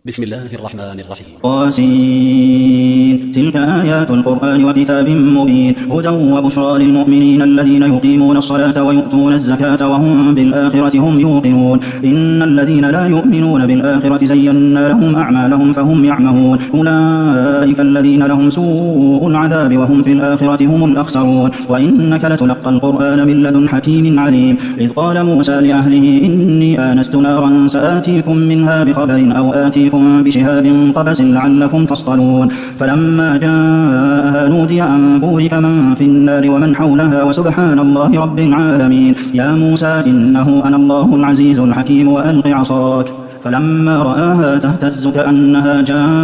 بسم الله الرحمن الرحيم. قاسين. تلك آيات القرآن وكتاب مبين هدى وبشرى للمؤمنين الذين يقيمون الصلاة ويؤتون الزكاة وهم بالآخرة هم يوقنون. إن الذين لا يؤمنون بالآخرة زينا لهم أعمالهم فهم يعمهون. أولئك الذين لهم سوء العذاب وهم في الآخرة هم الأخسرون. وإنك لتلقى القرآن من لدن حكيم عليم. إذ قال موسى لأهله إني آنست نارا سآتيكم منها بخبر أو آتيكم بشهاب قبس لعلكم تصطلون. فلما جاءها نودي أن بورك من في النار ومن حولها وسبحان الله رب العالمين. يا موسى إنه أنا الله العزيز الحكيم وألق عصاك. فلما رآها تهتز كأنها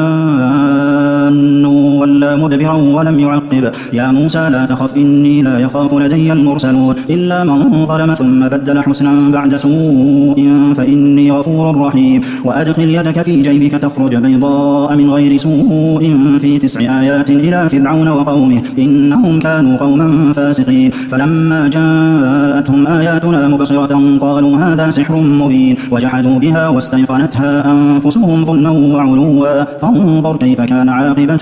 جان ولا مدبرا ولم يعقب. يا موسى لا تخف إني لا يخاف لدي المرسلون. إلا من ظلم ثم بدل حسنا بعد سوء فإني غفور رحيم. وأدخل يدك في جيبك تخرج بيضاء من غير سوء في 9 آيات إلى فرعون وقومه إنهم كانوا قوما فاسقين. فلما جاءتهم آياتنا مبصرة قالوا هذا سحر مبين وجحدوا بها واستيقنتها أنفسهم ظلما وعلوا فانظر كيف كان عاقبة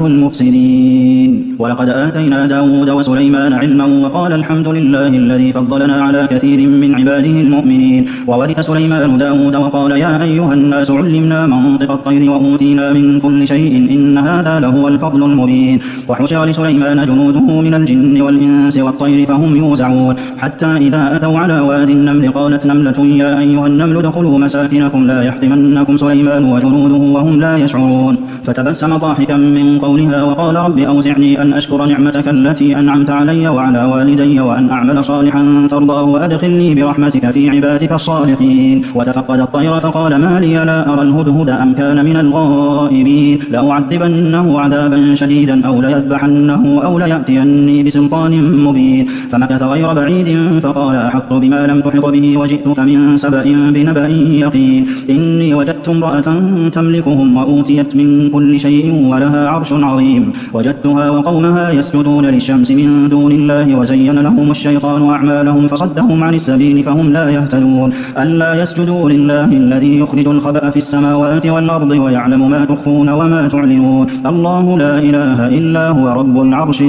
المفسدين. ولقد آتينا داود وسليمان علما وقال الحمد لله الذي فضلنا على كثير من عباده المؤمنين. وورث سليمان داود وقال يا أيها الناس علمنا منطق الطير وأوتينا من كل شيء إن هذا لهو الفضل المبين. وحشر لسليمان جنوده من الجن والإنس والطير فهم يوزعون حتى إذا أتوا على واد النمل قالت نملة يا أيها النمل ادخلوا مساكنكم لا يحطمنكم سليمان وجنوده وهم لا يشعرون. فتبسم ضاحكا من قولها وقال رب أوزعني أن أشكر نعمتك التي أنعمت علي وعلى والدي وأن أعمل صالحا ترضاه وأدخلني برحمتك في عبادك الصالحين. وتفقد الطير فقال ما لي لا أرى الهدهد أم كان من الغائبين. لأعذبنه عذابا شديدا أو ليذبحنه أو ليأتيني بسلطان مبين. فمكث غير بعيد فقال أحط بما لم تحط به وجئتك من سبأ بنبأ يقين. إني وجدت امرأة تملكهم وأوتيت من كل شيء ولها عرش عظيم. وجدتها وقومها يسجدون للشمس من دون الله وزين لهم الشيطان أعمالهم فصدهم عن السبيل فهم لا يهتدون. ألا يسجدوا لله الذي يخرج الخبأ في السماوات والأرض ويعلم ما تخفون وما تعلنون. الله لا إله إلا هو رب العرش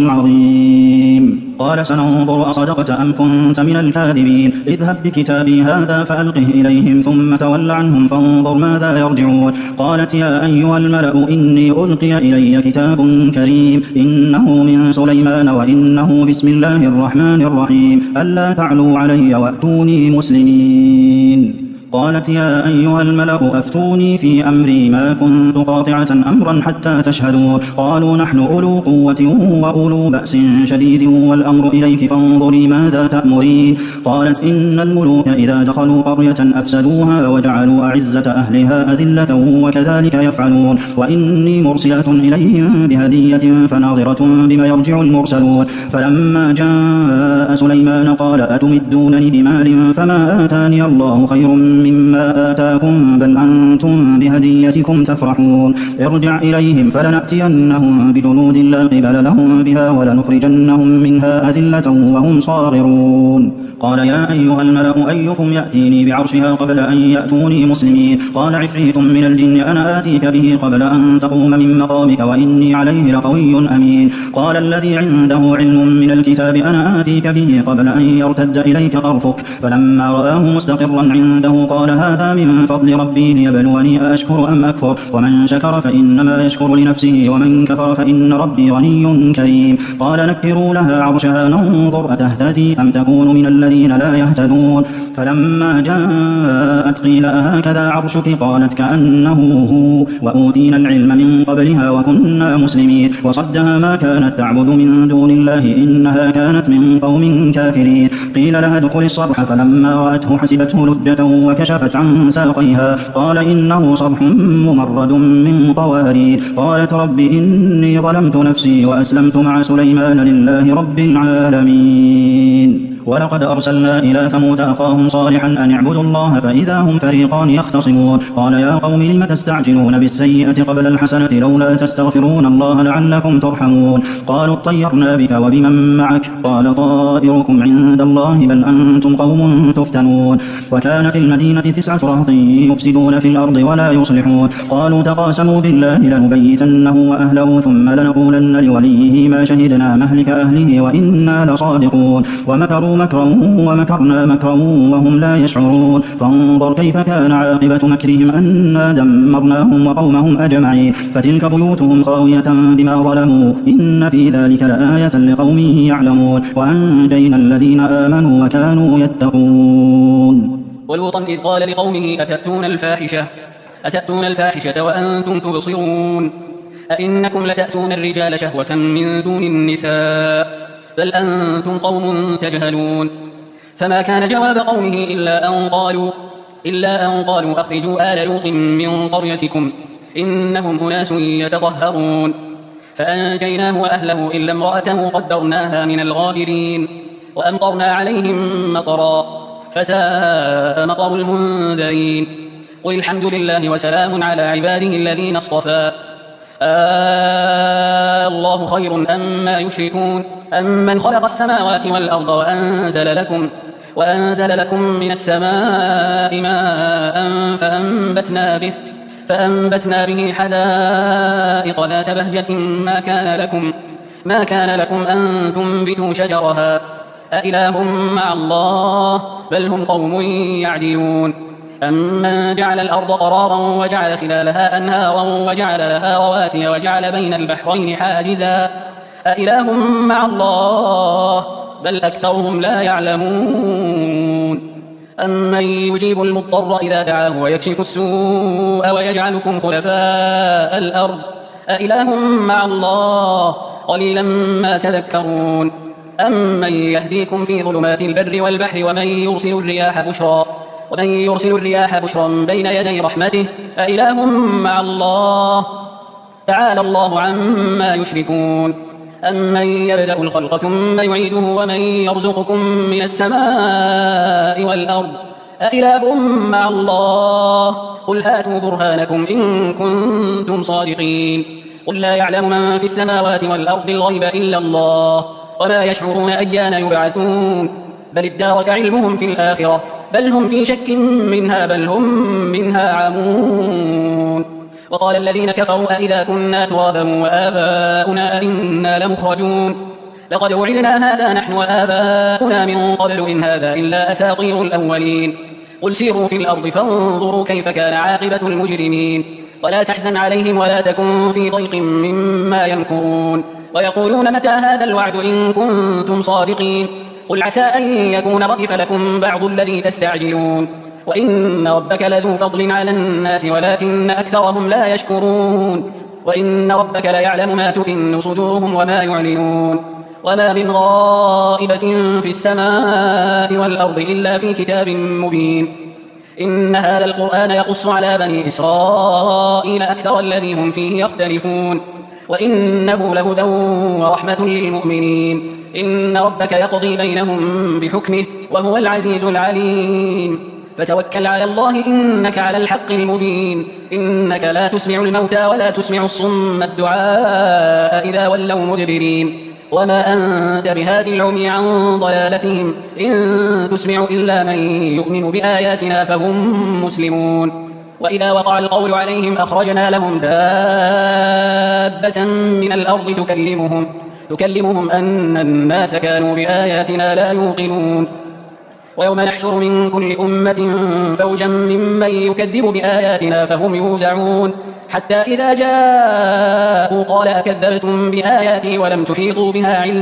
العظيم. قال سننظر أصدقت أم كنت من الكاذبين. اذهب بكتابي هذا فألقه إليهم ثم تول عنهم فانظر ماذا يرجعون. قالت يا أيها الملأ إني ألقي إلي كتاب كريم إنه من سليمان وإنه بسم الله الرحمن الرحيم ألا تعلوا علي وأتوني مسلمين. قالت يا أيها الملأ أفتوني في أمري ما كنت قاطعة أمرا حتى تشهدون. قالوا نحن أولو قوة وأولو بأس شديد والأمر إليك فانظري ماذا تأمرين. قالت إن الملوك إذا دخلوا قرية أفسدوها وجعلوا أعزة أهلها أذلة وكذلك يفعلون. وإني مرسلة إليهم بهدية فناظرة بما يرجع المرسلون. فلما جاء سليمان قال أتمدونني بمال فما آتاني الله خير مما آتاكم بل أنتم بهديتكم تفرحون. ارجع إليهم فلنأتينهم بجنود لا قبل لهم بها ولنخرجنهم منها أذلة وهم صاغرون. قال يا أيها الملأ أيكم يأتيني بعرشها قبل أن يأتوني مسلمين. قال عفريت من الجن أنا آتيك به قبل أن تقوم من مقامك وإني عليه لقوي أمين. قال الذي عنده علم من الكتاب أنا آتيك به قبل أن يرتد إليك طرفك. فلما رآه مستقرا عنده قال هذا من فضل ربي ليبلوني أشكر أم أكفر. ومن شكر فإنما يشكر لنفسه ومن كفر فإن ربي غني كريم. قال نكروا لها عرشها ننظر أتهتدي أم تكون من الذين لا يهتدون. فلما جاءت قيل أهكذا عرشك قالت كأنه هو وأوتينا العلم من قبلها وكنا مسلمين. وصدها ما كانت تعبد من دون الله إنها كانت من قوم كافرين. قيل لها ادخل الصرح فلما رأته حسبته لجة وكشفت عن ساقيها قال إنه صرح ممرد من قوارير. قالت رب إني ظلمت نفسي وأسلمت مع سليمان لله رب العالمين. ولقد أرسلنا إلى ثمود أخاهم صالحا أن اعبدوا الله فإذا هم فريقان يختصمون قال يا قوم لم تستعجلون بالسيئة قبل الحسنة لولا تستغفرون الله لعلكم ترحمون قالوا اطيرنا بك وبمن معك قال طائركم عند الله بل أنتم قوم تفتنون وكان في المدينة 9 رهط يفسدون في الأرض ولا يصلحون قالوا تقاسموا بالله لنبيتنه وأهله ثم لنقولن لوليه ما شهدنا مهلك أهله وإنا لصادقون ومكروا مكرا ومكرنا مكرا وهم لا يشعرون فانظر كيف كان عاقبة مكرهم أنا دمرناهم وقومهم أجمعين فتلك بيوتهم خاوية بما ظلموا إن في ذلك لآية لقوم يعلمون وأنجينا الذين آمنوا وكانوا يتقون ولوطا إذ قال لقومه أتأتون الفاحشة وأنتم تبصرون أئنكم لتأتون الرجال شهوة من دون النساء بل أنتم قوم تجهلون فما كان جواب قومه إلا أن قالوا أخرجوا آل لوط من قريتكم إنهم أناس يتطهرون فأنجيناه وأهله إلا امرأته قدرناها من الغابرين وأمطرنا عليهم مطرا فساء مطر المنذرين قل الحمد لله وسلام على عباده الذين اصطفى الله خير أما يشركون أمن خلق السماوات والأرض وأنزل لكم من السماء ماء فأنبتنا به حدائق ذات بهجة ما كان لكم أن تنبتوا شجرها أإله مع الله بل هم قوم يعدلون أمن جعل الأرض قرارا وجعل خلالها أنهارا وجعل لها رواسي وجعل بين البحرين حاجزا أإله مع الله بل أكثرهم لا يعلمون أمن يجيب المضطر إذا دعاه ويكشف السوء ويجعلكم خلفاء الأرض أإله مع الله قليلا ما تذكرون أمن يهديكم في ظلمات البر والبحر ومن يرسل الرياح بشرا بين يدي رحمته أإله مع الله تعالى الله عما يشركون أمن يبدأ الخلق ثم يعيده ومن يرزقكم من السماء والأرض أإله مع الله قل هاتوا برهانكم إن كنتم صادقين قل لا يعلم من في السماوات والأرض الغيب إلا الله وما يشعرون أيان يبعثون بل ادارك علمهم في الآخرة بل هم في شك منها بل هم منها عمون وقال الذين كفروا أئذا كنا ترابا وآباؤنا أئنا لمخرجون لقد وعدنا هذا نحن وآباؤنا من قبل إن هذا إلا أساطير الأولين قل سيروا في الأرض فانظروا كيف كان عاقبة المجرمين ولا تحزن عليهم ولا تكن في ضيق مما يمكرون ويقولون متى هذا الوعد إن كنتم صادقين قل عسى أن يكون ردف لكم بعض الذي تستعجلون وإن ربك لذو فضل على الناس ولكن أكثرهم لا يشكرون وإن ربك ليعلم ما تكن صدورهم وما يعلنون وما من غائبة في السماء والأرض إلا في كتاب مبين إن هذا القرآن يقص على بني إسرائيل أكثر الذي هم فيه يختلفون وإنه لهدى ورحمة للمؤمنين إن ربك يقضي بينهم بحكمه وهو العزيز العليم فتوكل على الله إنك على الحق المبين إنك لا تسمع الموتى ولا تسمع الصم الدعاء إذا ولوا مدبرين وما أنت بهاد العمي عن ضلالتهم إن تسمع إلا من يؤمن بآياتنا فهم مسلمون وإذا وقع القول عليهم أخرجنا لهم دابة من الأرض تكلمهم أن الناس كانوا بآياتنا لا يوقنون ويوم نحشر من كل أمة فوجا ممن يكذب بآياتنا فهم يوزعون حتى إذا جاءوا قال أكذبتم بآياتي ولم تحيطوا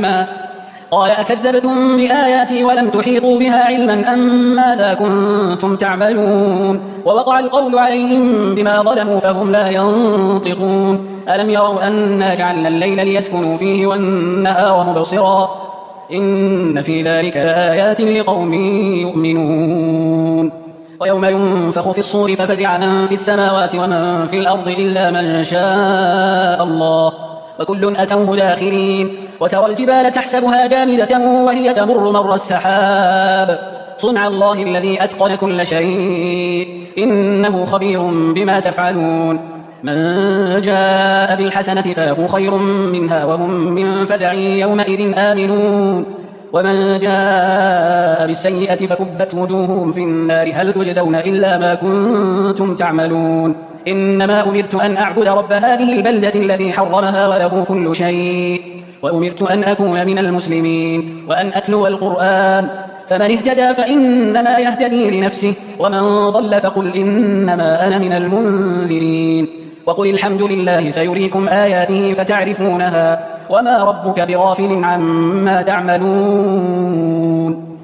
بها علما أم ماذا كنتم تعملون ووقع القول عليهم بما ظلموا فهم لا ينطقون ألم يروا أنا جعلنا الليل ليسكنوا فيه والنهار مبصرا إن في ذلك لآيات لقوم يؤمنون ويوم ينفخ في الصور ففزع من في السماوات ومن في الأرض إلا من شاء الله وكل أتوه داخرين وترى الجبال تحسبها جامدة وهي تمر مر السحاب صنع الله الذي أتقن كل شيء إنه خبير بما تفعلون من جاء بالحسنة فله خير منها وهم من فزع يومئذ آمنون ومن جاء بالسيئة فكبت وجوههم في النار هل تجزون إلا ما كنتم تعملون إنما أمرت أن أعبد رب هذه البلدة الذي حرمها وله كل شيء وأمرت أن أكون من المسلمين وأن أتلو القرآن فمن اهتدى فإنما يهتدي لنفسه ومن ضل فقل إنما أنا من المنذرين وقل الحمد لله سيريكم آياته فتعرفونها وما ربك بغافل عما تعملون